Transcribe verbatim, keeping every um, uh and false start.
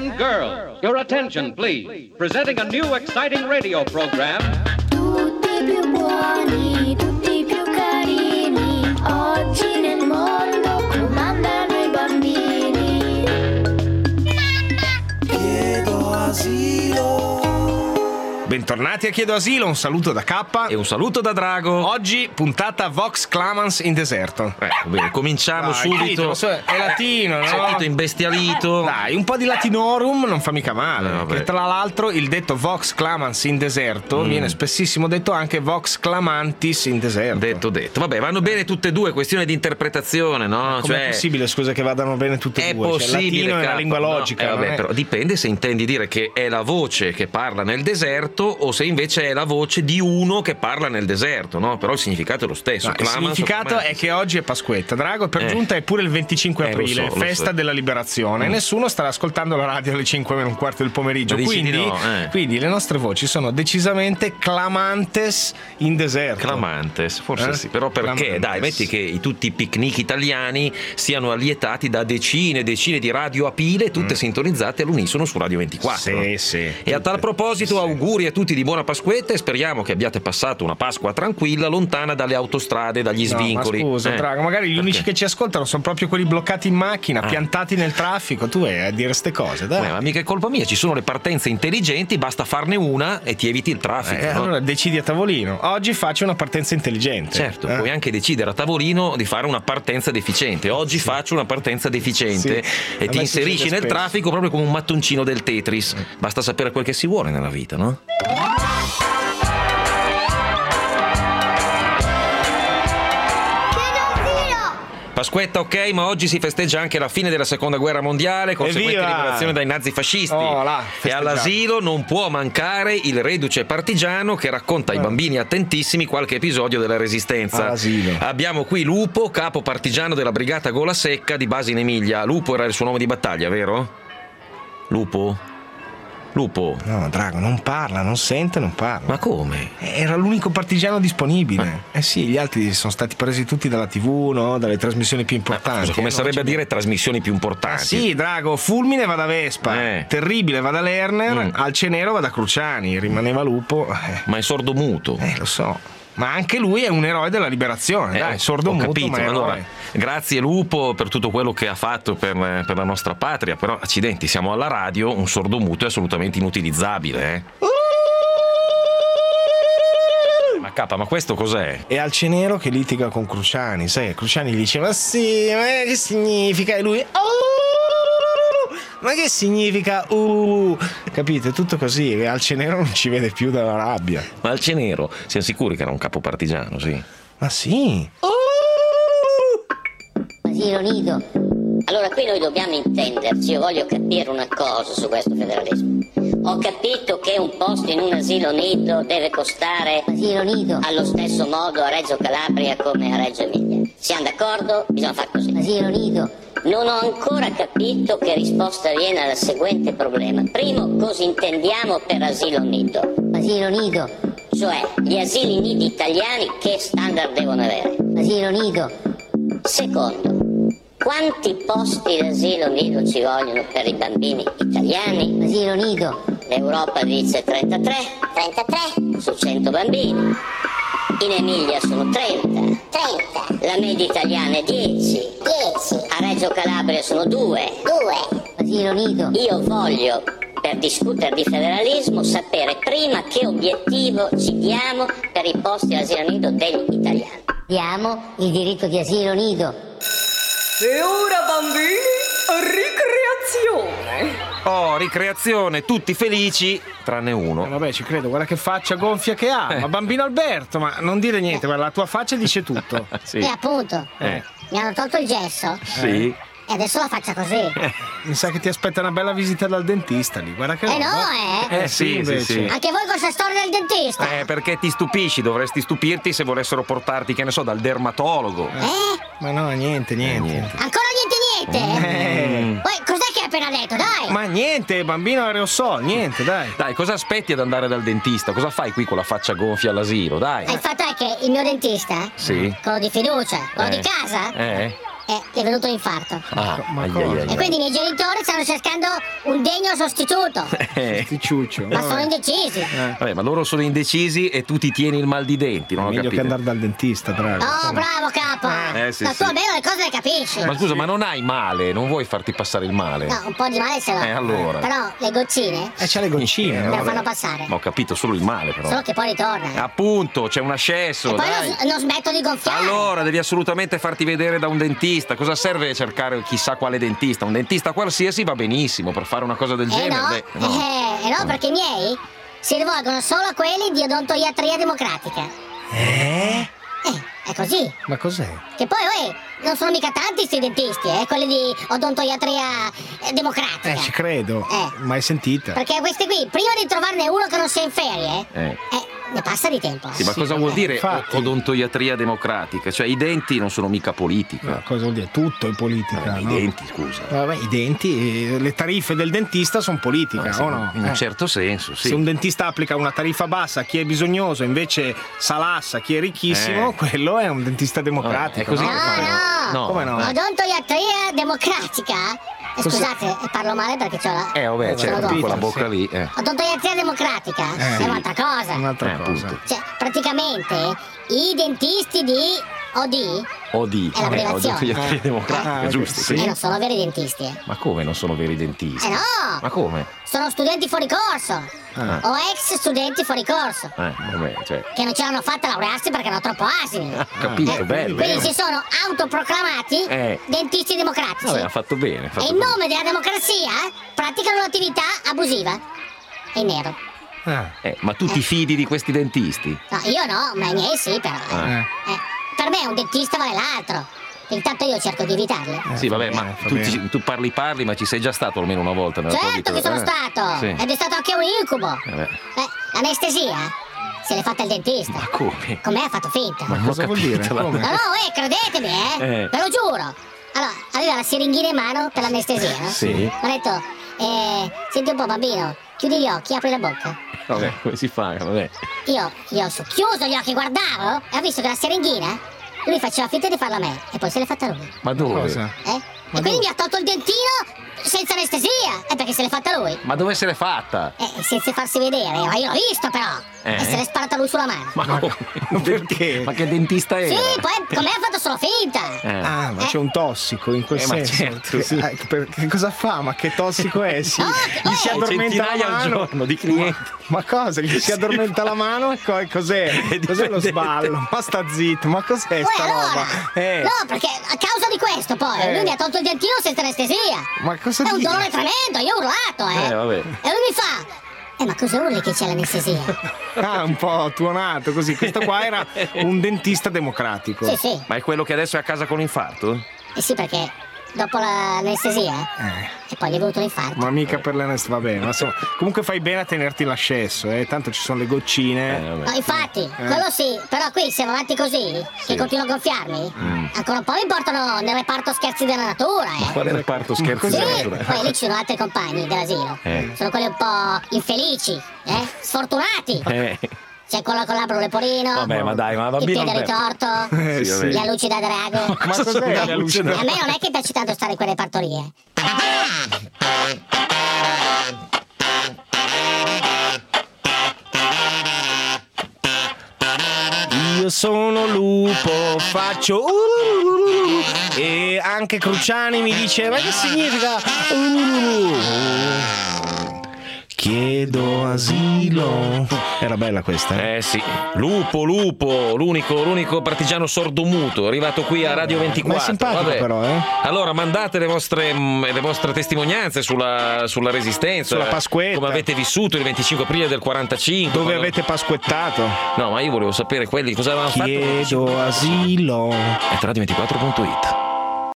and girls, your attention please. Presenting a new exciting radio program. Tutti più buoni, tutti più carini, oggi nel mondo comandano i bambini. Chiedo asilo. Bentornati a Chiedo Asilo, un saluto da K e un saluto da Drago. Oggi puntata Vox Clamans in deserto. Eh, bene, cominciamo Dai, subito. Tito, è latino, no? Sei tutto imbestialito. Dai, un po' di latinorum non fa mica male. Eh, che tra l'altro il detto Vox Clamans in deserto mm. viene spessissimo detto anche Vox Clamantis in deserto. Detto, detto. Vabbè, vanno bene tutte e due, questione di interpretazione, no? Come cioè, è possibile, scusa, che vadano bene tutte e è due? Possibile, cioè, latino è capo. una lingua logica. No, eh, vabbè, è... però dipende se intendi dire che è la voce che parla nel deserto o se invece è la voce di uno che parla nel deserto, no? Però il significato è lo stesso. No, il significato è che oggi è Pasquetta, Drago, e per eh. giunta è pure il venticinque Eh, aprile, lo so, festa lo so. della liberazione. Mm. Nessuno starà ascoltando la radio alle cinque meno un quarto del pomeriggio. Ma dici Quindi, di no, eh. quindi le nostre voci sono decisamente clamantes in deserto. Clamantes, forse Eh? sì. Però perché? Clamantes. Dai, metti che i, tutti i picnic italiani siano allietati da decine e decine di radio a pile, tutte mm. sintonizzate all'unisono su Radio ventiquattro. Sì, sì. E a tal proposito, sì. auguri a tutti di buona Pasquetta e speriamo che abbiate passato una Pasqua tranquilla, lontana dalle autostrade, dagli svincoli. No, ma scusa, eh. Drago, magari gli Perché? unici che ci ascoltano sono proprio quelli bloccati in macchina, Ah. piantati nel traffico. Tu vai a dire ste cose, dai. Eh, ma mica è colpa mia, ci sono le partenze intelligenti, basta farne una e ti eviti il traffico. Eh, no? Allora decidi a tavolino. Oggi faccio una partenza intelligente. Certo, eh? puoi anche decidere a tavolino di fare una partenza deficiente. Oggi sì. faccio una partenza deficiente Sì. e A ti me inserisci succede nel spesso. traffico proprio come un mattoncino del Tetris. Basta sapere quel che si vuole nella vita, no? Pasquetta, ok, ma oggi si festeggia anche la fine della seconda guerra mondiale, conseguente Evviva! liberazione dai nazifascisti. Oh, là, e festeggiamo. all'asilo non può mancare il reduce partigiano che racconta ai Eh. bambini attentissimi qualche episodio della resistenza. All'asilo. Abbiamo qui Lupo, capo partigiano della brigata Gola Secca di base in Emilia. Lupo era il suo nome di battaglia, vero? Lupo? Lupo? No, Drago, non parla, non sente, non parla. Ma come? Era l'unico partigiano disponibile. Eh sì, gli altri sono stati presi tutti dalla tivù, no? Dalle trasmissioni più importanti. Scusa, come Eh, sarebbe non a dire trasmissioni più importanti? Ah, sì, Drago, Fulmine va da Vespa, Eh. Terribile va da Lerner, Mm. Alcenero va da Cruciani, rimaneva Lupo. Eh, Ma è sordomuto. eh, lo so. Ma anche lui è un eroe della liberazione, Eh, dai, sordo ho muto, capito, ma ma eroe. allora, grazie Lupo per tutto quello che ha fatto per, per la nostra patria, però accidenti, siamo alla radio, un sordomuto è assolutamente inutilizzabile, eh? Ma capa, ma questo cos'è? E Alcenero che litiga con Cruciani, sai, Cruciani gli diceva sì, ma che significa? E lui "Oh, ma che significa? Uh, capite? Tutto così, e Alcenero non ci vede più dalla rabbia. Ma Alcenero, siamo sicuri che era un capo partigiano, sì? Ma sì. Asilo nido. Allora qui noi dobbiamo intenderci, io voglio capire una cosa su questo federalismo. Ho capito che un posto in un asilo nido deve costare asilo nido allo stesso modo a Reggio Calabria come a Reggio Emilia. Siamo d'accordo? Bisogna fare così. Asilo nido. Non ho ancora capito che risposta viene al seguente problema. Primo, cosa intendiamo per asilo nido? Asilo nido. Cioè, gli asili nidi italiani che standard devono avere? Asilo nido. Secondo, quanti posti d'asilo nido ci vogliono per i bambini italiani? Asilo nido. L'Europa dice trentatré. trentatré. Su cento bambini. In Emilia sono trenta. trenta. La media italiana è dieci. dieci. A Reggio Calabria sono due. due. Asilo nido. Io voglio, per discutere di federalismo, sapere prima che obiettivo ci diamo per i posti asilo nido degli italiani. Diamo il diritto di asilo nido. E ora bambini, ricreazione. Oh, ricreazione, tutti felici, tranne Eh, uno. vabbè, ci credo, guarda che faccia gonfia che ha. Eh. Ma bambino Alberto, ma non dire niente, guarda, la tua faccia dice tutto. Sì. E appunto, Eh. mi hanno tolto il gesso Sì. e adesso la faccia così. Mi sa che ti aspetta una bella visita dal dentista lì, guarda che Eh roba. no, eh. Eh sì, sì, invece. sì. Anche voi con questa storia del dentista. Eh, perché ti stupisci, dovresti stupirti se volessero portarti, che ne so, dal dermatologo. Eh? Ma no, niente, niente. niente. Ancora niente niente? Eh. Poi cos'è che hai appena detto, dai? Ma niente, bambino aerosol, niente, dai. Dai, cosa aspetti ad andare dal dentista? Cosa fai qui con la faccia gonfia all'asilo? Dai. Il fatto è che il mio dentista, Sì. quello di fiducia, quello Eh. di casa, Eh? eh, è venuto l'infarto. Ah, Ma ai, cosa? ai, ai, E quindi i miei genitori stanno cercando un degno sostituto, Eh, Sti ciuccio. ma sono indecisi. vabbè, ma loro sono indecisi e tu ti tieni il mal di denti, non ho Meglio che capito. andare dal dentista, Drago. Oh, bravo capo! Eh, sì, ma tu sì. almeno le cose le capisci. Ma scusa, ma non hai male, non vuoi farti passare il male? No, un po' di male ce l'ho. Eh, allora. Però le goccine Eh, c'ha le goccine. me no? lo fanno passare. Ma ho capito solo il male, però. Solo che poi ritorna. Appunto, c'è un ascesso, e poi dai. non, non smetto di gonfiare. Allora, devi assolutamente farti vedere da un dentista. Cosa serve cercare chissà quale dentista? Un dentista qualsiasi va benissimo per fare una cosa del Eh genere. no, Beh, Eh, eh no, perché i miei si rivolgono solo a quelli di odontoiatria democratica. Eh? Eh, è così. Ma cos'è? Che poi, uè, non sono mica tanti sti dentisti, eh, quelli di odontoiatria eh, democratica. Eh, ci credo. Eh. Mai sentita. Perché questi qui, prima di trovarne uno che non sia in ferie, Eh. eh, ne passa di tempo. Sì, ma Sì, cosa vuol eh, dire infatti. odontoiatria democratica? Cioè, i denti non sono mica politica. Ma cosa vuol dire? Tutto è politica. Eh, I no? denti, scusa. Vabbè, i denti, eh, le tariffe del dentista sono politica, Ma sì, o no? In un Eh. certo senso, sì. Se un dentista applica una tariffa bassa a chi è bisognoso, invece salassa a chi è ricchissimo, Eh. quello è un dentista democratico. È così no? che No, fanno. no. Come no? Odontoiatria democratica? Eh, Cos'è? scusate, eh, parlo male perché c'ho la... Eh, vabbè, Eh, certo, vabbè, quella sì. bocca lì. Eh. Odontoiatria democratica Eh. è un'altra cosa. Un'altra Eh, cosa. appunto. Cioè, praticamente i dentisti di O D O D, È l'abbreviazione. odontoiatria Ah. democratica, Ah, ok, giusto? sì. eh, non sono veri dentisti, eh. Ma come non sono veri dentisti? Eh no! Ma come? Sono studenti fuori corso Ah. o ex studenti fuori corso Eh, vabbè, cioè. che non ce l'hanno fatta a laurearsi perché erano troppo asini. Ah, capito, Eh, bello. Quindi bello. si sono autoproclamati Eh. dentisti democratici. Vabbè, ha fatto bene. ha fatto E in bene. nome della democrazia praticano un'attività abusiva. È in nero. Ah. Eh, ma tu ti fidi di questi dentisti? No, io no, ma i miei sì, però. Ah. Eh. Eh, per me un dentista vale l'altro. Intanto io cerco di evitarli. Sì, vabbè, ma bene, fa tu, bene. ci- tu parli parli, ma ci sei già stato almeno una volta nella tua Certo vita? che sono Eh, stato! Sì. Ed è stato anche un incubo. Eh, beh, Eh, l'anestesia se l'è fatta il dentista. ma come? Con me ha fatto finta. Ma Non cosa ho vuol capito, dire? la- Come? No, no, eh, credetemi, eh. Eh. Ve lo giuro. Allora, aveva la siringhina in mano per l'anestesia, no? Sì. Mi ha detto, eh, senti un po' bambino, chiudi gli occhi, apri la bocca. Vabbè, come si fa? Vabbè. Io gli ho chiuso gli occhi, guardavo, e ho visto che la siringhina, lui faceva finta di farla a me, e poi se l'è fatta lui. Ma dove? Cosa? Eh? E quindi mi ha tolto il dentino senza anestesia, è perché se l'è fatta lui. Ma dove se l'è fatta? Eh, senza farsi vedere, ma io l'ho visto però. Eh? E se l'è sparata lui sulla mano. Ma come? Perché? Ma che dentista era? Sì, poi con me ha fatto solo finta. Eh. Ah, ma c'è un tossico in quel Eh, ma senso. certo, che, sì. eh, per- che cosa fa? Ma che tossico è? Si, No, gli si eh, addormenta la Centinaia al mano. giorno di clienti. Ma cosa? Gli si addormenta la mano e co- cos'è? È Cos'è lo dipendente. sballo? Ma sta zitto, ma cos'è Poi sta allora? roba? Eh, No, perché a causa di questo poi Eh. lui mi ha tolto il dentino senza anestesia. ma cosa È un dici? dolore tremendo, io ho urlato, eh. Eh, vabbè. E lui mi fa. Eh, ma cosa urli che c'è l'anestesia? Ah, un po' tuonato così. Questo qua era un dentista democratico. Sì, sì. Ma è quello che adesso è a casa con l'infarto? Eh sì, perché dopo l'anestesia Eh, e poi gli è venuto l'infarto. ma mica per l'anestesia, va bene. Ma insomma, comunque fai bene a tenerti l'ascesso, eh. Tanto ci sono le goccine. Eh, vabbè. No, infatti, quello sì, però qui se va avanti così, che continuo a gonfiarmi, ancora un po' mi portano nel reparto scherzi della natura, eh. Quale reparto scherzi Sì, della natura? poi lì ci sono altri compagni dell'asilo. Eh. Sono quelli un po' infelici, eh? Sfortunati. Eh, C'è quello con l'abbro leporino, vabbè, ma dai, ma il bambino piede non è- ritorto, Eh, Sì, sì. vabbè. la luce da drago. Ma cos'è la luce E da- a me non è che piace tanto stare in quelle partorie. Io sono lupo, faccio uh, e anche Cruciani mi dice ma che significa uh, chiedo asilo. Era bella questa, eh? Eh sì, Lupo, Lupo, l'unico, l'unico partigiano sordomuto, arrivato qui a Radio ventiquattro. Ma è simpatico Vabbè. però, eh? Allora mandate le vostre, mh, le vostre testimonianze sulla, sulla resistenza, Sulla Pasquetta. come avete vissuto il venticinque aprile del quarantacinque. Dove quando- avete pasquettato? No, ma io volevo sapere quelli cosa avevano fatto. Chiedo asilo. È radio ventiquattro punto it.